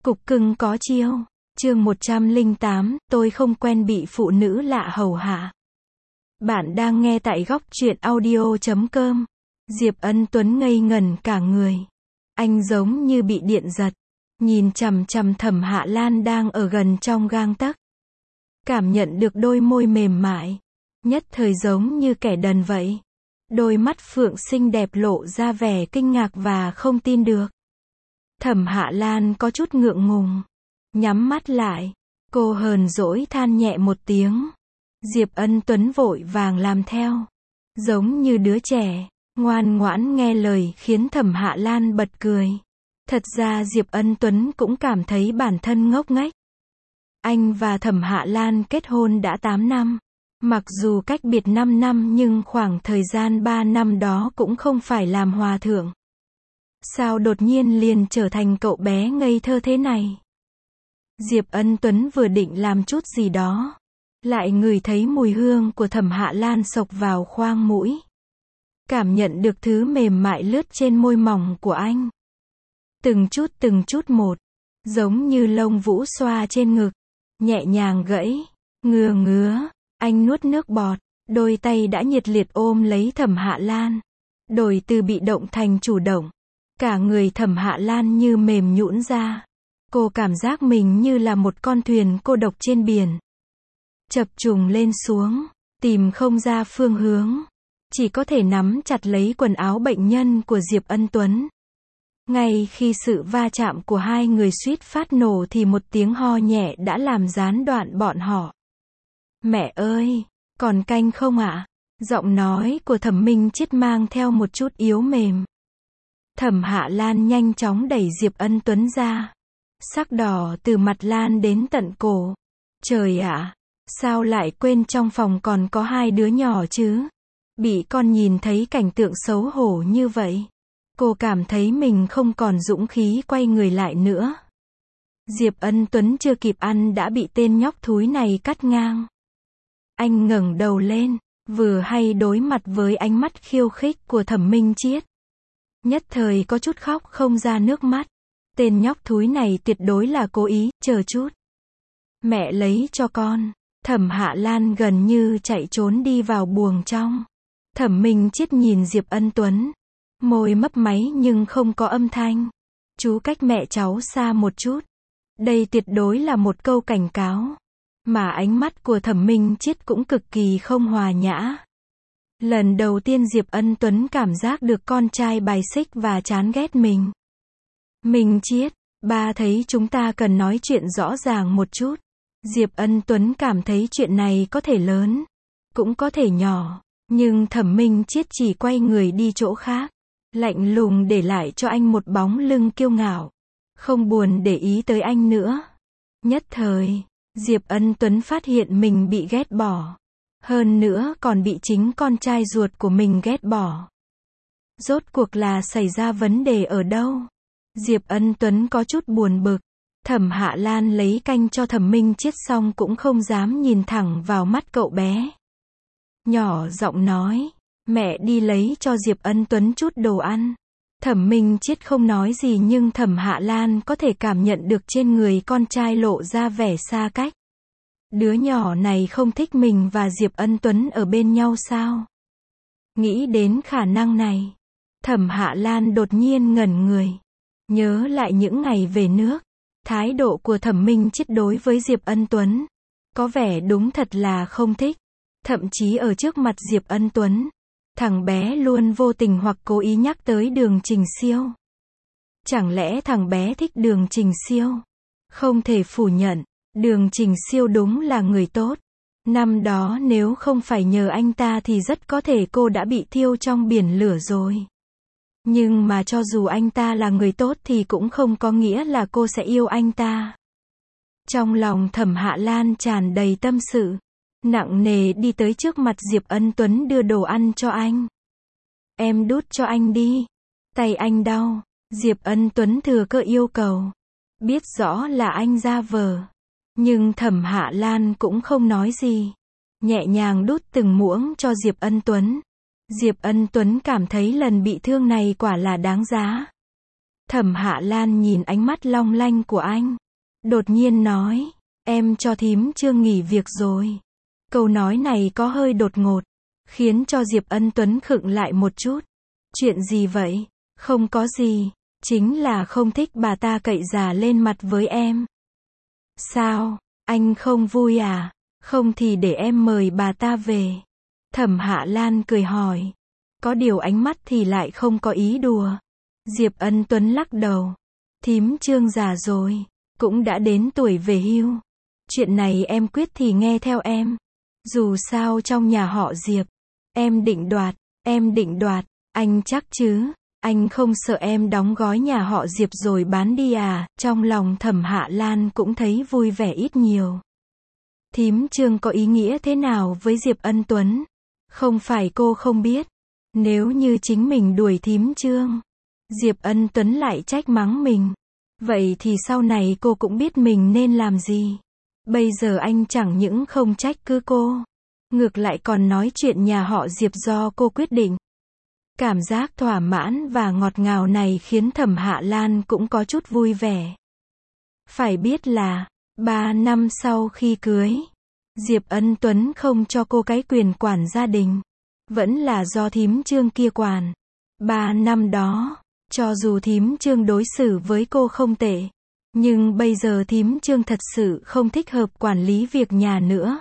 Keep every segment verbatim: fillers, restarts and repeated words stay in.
Cục cưng có chiêu. Chương một trăm lẻ tám, tôi không quen bị phụ nữ lạ hầu hạ. Bạn đang nghe tại góc truyện audio chấm com. Diệp Ân Tuấn ngây ngẩn cả người. Anh giống như bị điện giật. Nhìn chằm chằm Thẩm Hạ Lan đang ở gần trong gang tấc. Cảm nhận được đôi môi mềm mại. Nhất thời giống như kẻ đần vậy. Đôi mắt phượng xinh đẹp lộ ra vẻ kinh ngạc và không tin được. Thẩm Hạ Lan có chút ngượng ngùng. Nhắm mắt lại. Cô hờn dỗi than nhẹ một tiếng. Diệp Ân Tuấn vội vàng làm theo. Giống như đứa trẻ, ngoan ngoãn nghe lời khiến Thẩm Hạ Lan bật cười. Thật ra Diệp Ân Tuấn cũng cảm thấy bản thân ngốc nghếch. Anh và Thẩm Hạ Lan kết hôn đã tám năm. Mặc dù cách biệt năm năm nhưng khoảng thời gian ba năm đó cũng không phải làm hòa thượng. Sao đột nhiên liền trở thành cậu bé ngây thơ thế này? Diệp Ân Tuấn vừa định làm chút gì đó. Lại ngửi thấy mùi hương của Thẩm Hạ Lan xộc vào khoang mũi. Cảm nhận được thứ mềm mại lướt trên môi mỏng của anh. Từng chút từng chút một. Giống như lông vũ xoa trên ngực. Nhẹ nhàng gãy. Ngứa ngứa. Anh nuốt nước bọt. Đôi tay đã nhiệt liệt ôm lấy Thẩm Hạ Lan. Đổi từ bị động thành chủ động. Cả người Thẩm Hạ Lan như mềm nhũn ra. Cô cảm giác mình như là một con thuyền cô độc trên biển. Chập trùng lên xuống. Tìm không ra phương hướng. Chỉ có thể nắm chặt lấy quần áo bệnh nhân của Diệp Ân Tuấn. Ngay khi sự va chạm của hai người suýt phát nổ thì một tiếng ho nhẹ đã làm gián đoạn bọn họ. Mẹ ơi, còn canh không ạ? Giọng nói của Thẩm Minh Chiết mang theo một chút yếu mềm. Thẩm Hạ Lan nhanh chóng đẩy Diệp Ân Tuấn ra. Sắc đỏ từ mặt lan đến tận cổ. Trời ạ, sao lại quên trong phòng còn có hai đứa nhỏ chứ? Bị con nhìn thấy cảnh tượng xấu hổ như vậy. Cô cảm thấy mình không còn dũng khí quay người lại nữa. Diệp Ân Tuấn chưa kịp ăn đã bị tên nhóc thúi này cắt ngang. Anh ngẩng đầu lên, vừa hay đối mặt với ánh mắt khiêu khích của Thẩm Minh Chiết. Nhất thời có chút khóc không ra nước mắt. Tên nhóc thúi này tuyệt đối là cố ý, chờ chút. Mẹ lấy cho con. Thẩm Hạ Lan gần như chạy trốn đi vào buồng trong. Thẩm Minh Chiết nhìn Diệp Ân Tuấn. Môi mấp máy nhưng không có âm thanh. Chú cách mẹ cháu xa một chút. Đây tuyệt đối là một câu cảnh cáo. Mà ánh mắt của Thẩm Minh Chiết cũng cực kỳ không hòa nhã. Lần đầu tiên Diệp Ân Tuấn cảm giác được con trai bài xích và chán ghét mình. Minh Chiết, ba thấy chúng ta cần nói chuyện rõ ràng một chút. Diệp Ân Tuấn cảm thấy chuyện này có thể lớn, cũng có thể nhỏ. Nhưng Thẩm Minh Chiết chỉ quay người đi chỗ khác. Lạnh lùng để lại cho anh một bóng lưng kiêu ngạo. Không buồn để ý tới anh nữa. Nhất thời, Diệp Ân Tuấn phát hiện mình bị ghét bỏ. Hơn nữa còn bị chính con trai ruột của mình ghét bỏ. Rốt cuộc là xảy ra vấn đề ở đâu? Diệp Ân Tuấn có chút buồn bực. Thẩm Hạ Lan lấy canh cho Thẩm Minh Chiết xong cũng không dám nhìn thẳng vào mắt cậu bé. Nhỏ giọng nói, mẹ đi lấy cho Diệp Ân Tuấn chút đồ ăn. Thẩm Minh Chiết không nói gì nhưng Thẩm Hạ Lan có thể cảm nhận được trên người con trai lộ ra vẻ xa cách. Đứa nhỏ này không thích mình và Diệp Ân Tuấn ở bên nhau sao? Nghĩ đến khả năng này, Thẩm Hạ Lan đột nhiên ngẩn người. Nhớ lại những ngày về nước, thái độ của Thẩm Minh Chiết đối với Diệp Ân Tuấn có vẻ đúng thật là không thích. Thậm chí ở trước mặt Diệp Ân Tuấn, thằng bé luôn vô tình hoặc cố ý nhắc tới Đường Trình Siêu. Chẳng lẽ thằng bé thích Đường Trình Siêu? Không thể phủ nhận, Đường Trình Siêu đúng là người tốt. Năm đó nếu không phải nhờ anh ta thì rất có thể cô đã bị thiêu trong biển lửa rồi. Nhưng mà cho dù anh ta là người tốt thì cũng không có nghĩa là cô sẽ yêu anh ta. Trong lòng Thẩm Hạ Lan tràn đầy tâm sự. Nặng nề đi tới trước mặt Diệp Ân Tuấn đưa đồ ăn cho anh. Em đút cho anh đi. Tay anh đau. Diệp Ân Tuấn thừa cơ yêu cầu. Biết rõ là anh ra vờ. Nhưng Thẩm Hạ Lan cũng không nói gì. Nhẹ nhàng đút từng muỗng cho Diệp Ân Tuấn. Diệp Ân Tuấn cảm thấy lần bị thương này quả là đáng giá. Thẩm Hạ Lan nhìn ánh mắt long lanh của anh. Đột nhiên nói, em cho thím Trương nghỉ việc rồi. Câu nói này có hơi đột ngột, khiến cho Diệp Ân Tuấn khựng lại một chút. Chuyện gì vậy? Không có gì, chính là không thích bà ta cậy già lên mặt với em. Sao? Anh không vui à? Không thì để em mời bà ta về. Thẩm Hạ Lan cười hỏi. Có điều ánh mắt thì lại không có ý đùa. Diệp Ân Tuấn lắc đầu. Thím Trương già rồi, cũng đã đến tuổi về hưu. Chuyện này em quyết thì nghe theo em. Dù sao trong nhà họ Diệp, em định đoạt, em định đoạt, anh chắc chứ? Anh không sợ em đóng gói nhà họ Diệp rồi bán đi à? Trong lòng Thẩm Hạ Lan cũng thấy vui vẻ ít nhiều. Thím Trương có ý nghĩa thế nào với Diệp Ân Tuấn? Không phải cô không biết. Nếu như chính mình đuổi thím Trương, Diệp Ân Tuấn lại trách mắng mình. Vậy thì sau này cô cũng biết mình nên làm gì. Bây giờ anh chẳng những không trách cứ cô, ngược lại còn nói chuyện nhà họ Diệp do cô quyết định. Cảm giác thỏa mãn và ngọt ngào này khiến Thẩm Hạ Lan cũng có chút vui vẻ. Phải biết là, ba năm sau khi cưới, Diệp Ân Tuấn không cho cô cái quyền quản gia đình. Vẫn là do thím Trương kia quản. Ba năm đó, cho dù thím Trương đối xử với cô không tệ, nhưng bây giờ thím Trương thật sự không thích hợp quản lý việc nhà nữa.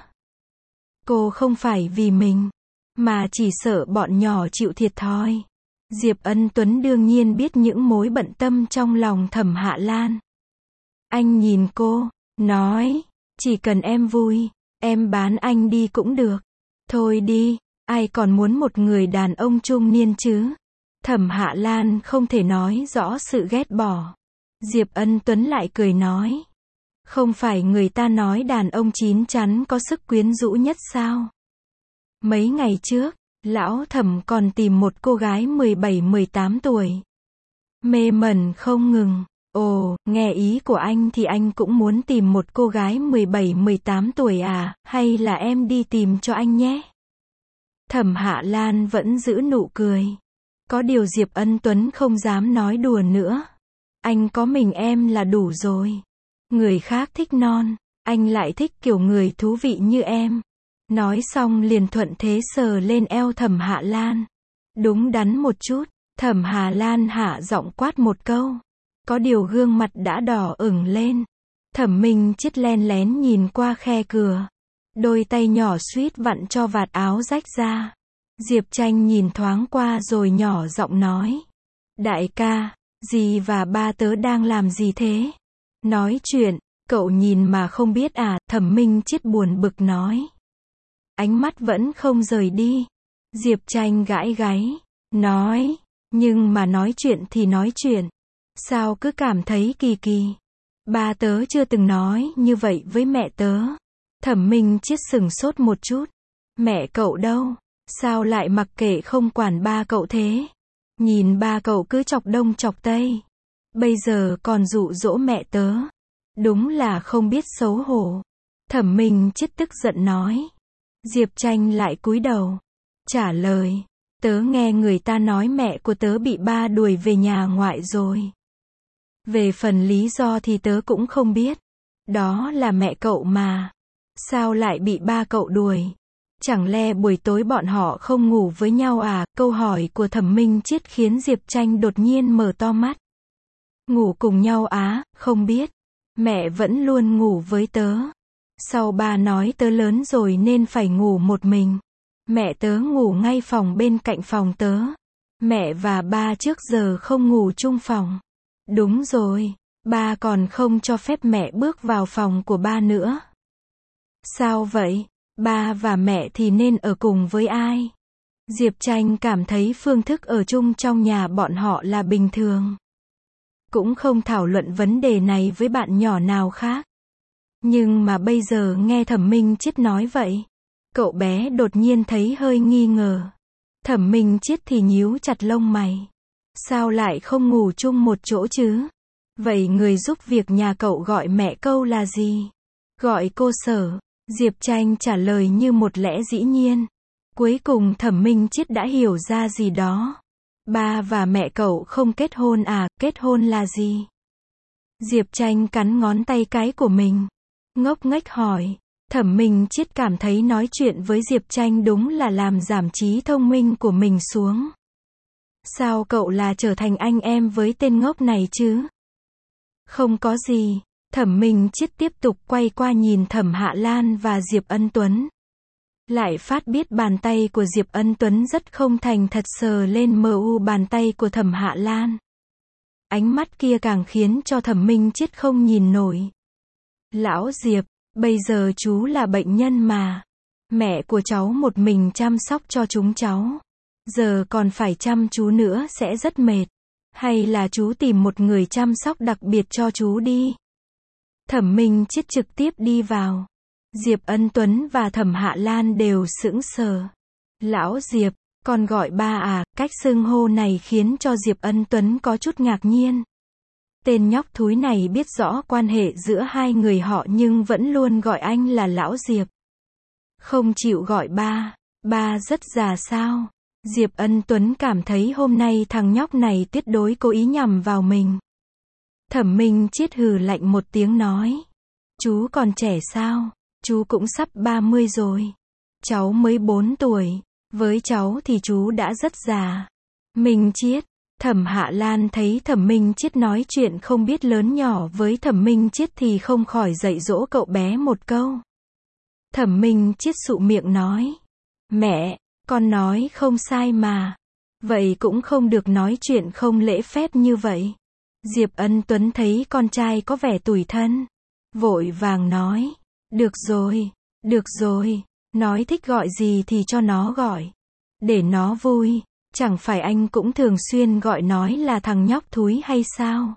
Cô không phải vì mình, mà chỉ sợ bọn nhỏ chịu thiệt thòi. Diệp Ân Tuấn đương nhiên biết những mối bận tâm trong lòng Thẩm Hạ Lan. Anh nhìn cô, nói, chỉ cần em vui, em bán anh đi cũng được. Thôi đi, ai còn muốn một người đàn ông trung niên chứ? Thẩm Hạ Lan không thể nói rõ sự ghét bỏ. Diệp Ân Tuấn lại cười nói. Không phải người ta nói đàn ông chín chắn có sức quyến rũ nhất sao? Mấy ngày trước, lão Thẩm còn tìm một cô gái mười bảy mười tám tuổi. Mê mẩn không ngừng. Ồ, nghe ý của anh thì anh cũng muốn tìm một cô gái mười bảy mười tám tuổi à, hay là em đi tìm cho anh nhé? Thẩm Hạ Lan vẫn giữ nụ cười. Có điều Diệp Ân Tuấn không dám nói đùa nữa. Anh có mình em là đủ rồi. Người khác thích non, anh lại thích kiểu người thú vị như em. Nói xong liền thuận thế sờ lên eo Thẩm Hạ Lan. Đúng đắn một chút, Thẩm Hạ Lan hạ giọng quát một câu. Có điều gương mặt đã đỏ ửng lên. Thẩm Minh Chiết len lén nhìn qua khe cửa. Đôi tay nhỏ suýt vặn cho vạt áo rách ra. Diệp Tranh nhìn thoáng qua rồi nhỏ giọng nói. Đại ca, dì và ba tớ đang làm gì thế? Nói chuyện, cậu nhìn mà không biết à? Thẩm Minh Chiết buồn bực nói. Ánh mắt vẫn không rời đi. Diệp Tranh gãi gáy, nói, nhưng mà nói chuyện thì nói chuyện. Sao cứ cảm thấy kỳ kỳ? Ba tớ chưa từng nói như vậy với mẹ tớ. Thẩm Minh Chiết sừng sốt một chút. Mẹ cậu đâu? Sao lại mặc kệ không quản ba cậu thế? Nhìn ba cậu cứ chọc đông chọc tây. Bây giờ còn dụ dỗ mẹ tớ. Đúng là không biết xấu hổ. Thẩm Minh Chiết tức giận nói. Diệp Tranh lại cúi đầu. Trả lời. Tớ nghe người ta nói mẹ của tớ bị ba đuổi về nhà ngoại rồi. Về phần lý do thì tớ cũng không biết. Đó là mẹ cậu mà. Sao lại bị ba cậu đuổi? Chẳng lẽ buổi tối bọn họ không ngủ với nhau à? Câu hỏi của Thẩm Minh Chiết khiến Diệp Tranh đột nhiên mở to mắt. Ngủ cùng nhau á? Không biết. Mẹ vẫn luôn ngủ với tớ. Sau ba nói tớ lớn rồi nên phải ngủ một mình. Mẹ tớ ngủ ngay phòng bên cạnh phòng tớ. Mẹ và ba trước giờ không ngủ chung phòng. Đúng rồi, ba còn không cho phép mẹ bước vào phòng của ba nữa. Sao vậy? Ba và mẹ thì nên ở cùng với ai? Diệp Tranh cảm thấy phương thức ở chung trong nhà bọn họ là bình thường. Cũng không thảo luận vấn đề này với bạn nhỏ nào khác. Nhưng mà bây giờ nghe Thẩm Minh Chiết nói vậy, cậu bé đột nhiên thấy hơi nghi ngờ. Thẩm Minh Chiết thì nhíu chặt lông mày. Sao lại không ngủ chung một chỗ chứ? Vậy người giúp việc nhà cậu gọi mẹ câu là gì? Gọi cô Sở. Diệp Tranh trả lời như một lẽ dĩ nhiên. Cuối cùng Thẩm Minh Chiết đã hiểu ra gì đó. Ba và mẹ cậu không kết hôn à, kết hôn là gì? Diệp Tranh cắn ngón tay cái của mình. Ngốc nghếch hỏi. Thẩm Minh Chiết cảm thấy nói chuyện với Diệp Tranh đúng là làm giảm trí thông minh của mình xuống. Sao cậu là trở thành anh em với tên ngốc này chứ? Không có gì. Thẩm Minh Chiết tiếp tục quay qua nhìn Thẩm Hạ Lan và Diệp Ân Tuấn. Lại phát biết bàn tay của Diệp Ân Tuấn rất không thành thật sờ lên mờ u bàn tay của Thẩm Hạ Lan. Ánh mắt kia càng khiến cho Thẩm Minh Chiết không nhìn nổi. Lão Diệp, bây giờ chú là bệnh nhân mà. Mẹ của cháu một mình chăm sóc cho chúng cháu. Giờ còn phải chăm chú nữa sẽ rất mệt. Hay là chú tìm một người chăm sóc đặc biệt cho chú đi. Thẩm Minh Chiết trực tiếp đi vào. Diệp Ân Tuấn và Thẩm Hạ Lan đều sững sờ. Lão Diệp, con gọi ba à, cách xưng hô này khiến cho Diệp Ân Tuấn có chút ngạc nhiên. Tên nhóc thúi này biết rõ quan hệ giữa hai người họ nhưng vẫn luôn gọi anh là Lão Diệp. Không chịu gọi ba, ba rất già sao? Diệp Ân Tuấn cảm thấy hôm nay thằng nhóc này tuyệt đối cố ý nhằm vào mình. Thẩm Minh Chiết hừ lạnh một tiếng nói. Chú còn trẻ sao? Chú cũng sắp ba mươi rồi. Cháu mới bốn tuổi. Với cháu thì chú đã rất già. Minh Chiết. Thẩm Hạ Lan thấy Thẩm Minh Chiết nói chuyện không biết lớn nhỏ với Thẩm Minh Chiết thì không khỏi dạy dỗ cậu bé một câu. Thẩm Minh Chiết sụ miệng nói. Mẹ, con nói không sai mà. Vậy cũng không được nói chuyện không lễ phép như vậy. Diệp Ân Tuấn thấy con trai có vẻ tủi thân. Vội vàng nói. Được rồi, được rồi. Nói thích gọi gì thì cho nó gọi. Để nó vui. Chẳng phải anh cũng thường xuyên gọi nói là thằng nhóc thúi hay sao?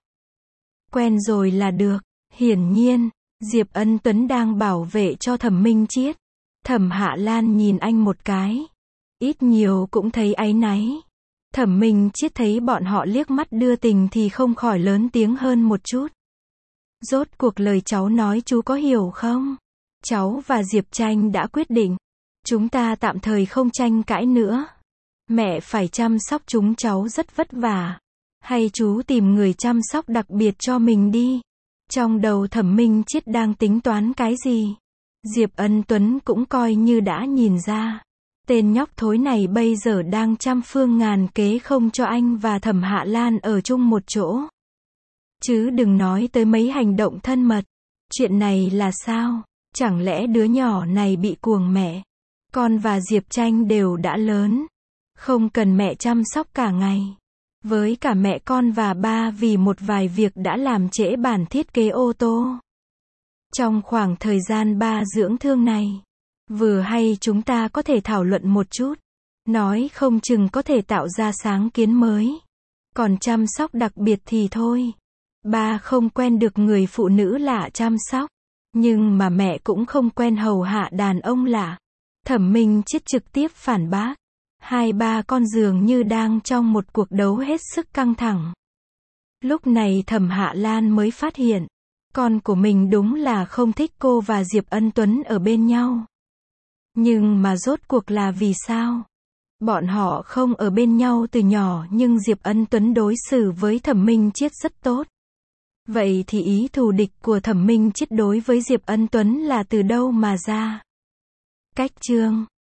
Quen rồi là được. Hiển nhiên, Diệp Ân Tuấn đang bảo vệ cho Thẩm Minh Chiết. Thẩm Hạ Lan nhìn anh một cái. Ít nhiều cũng thấy áy náy. Thẩm Minh Chiết thấy bọn họ liếc mắt đưa tình thì không khỏi lớn tiếng hơn một chút. Rốt cuộc lời cháu nói chú có hiểu không? Cháu và Diệp Tranh đã quyết định. Chúng ta tạm thời không tranh cãi nữa. Mẹ phải chăm sóc chúng cháu rất vất vả. Hay chú tìm người chăm sóc đặc biệt cho mình đi. Trong đầu Thẩm Minh Chiết đang tính toán cái gì? Diệp Ân Tuấn cũng coi như đã nhìn ra. Tên nhóc thối này bây giờ đang trăm phương ngàn kế không cho anh và Thẩm Hạ Lan ở chung một chỗ. Chứ đừng nói tới mấy hành động thân mật. Chuyện này là sao? Chẳng lẽ đứa nhỏ này bị cuồng mẹ? Con và Diệp Tranh đều đã lớn. Không cần mẹ chăm sóc cả ngày. Với cả mẹ con và ba vì một vài việc đã làm trễ bản thiết kế ô tô. Trong khoảng thời gian ba dưỡng thương này, vừa hay chúng ta có thể thảo luận một chút. Nói không chừng có thể tạo ra sáng kiến mới. Còn chăm sóc đặc biệt thì thôi. Ba không quen được người phụ nữ lạ chăm sóc. Nhưng mà mẹ cũng không quen hầu hạ đàn ông lạ. Thẩm Minh Chiết trực tiếp phản bác. Hai ba con dường như đang trong một cuộc đấu hết sức căng thẳng. Lúc này Thẩm Hạ Lan mới phát hiện. Con của mình đúng là không thích cô và Diệp Ân Tuấn ở bên nhau. Nhưng mà rốt cuộc là vì sao? Bọn họ không ở bên nhau từ nhỏ nhưng Diệp Ân Tuấn đối xử với Thẩm Minh Chiết rất tốt. Vậy thì ý thù địch của Thẩm Minh Chiết đối với Diệp Ân Tuấn là từ đâu mà ra? Cách chương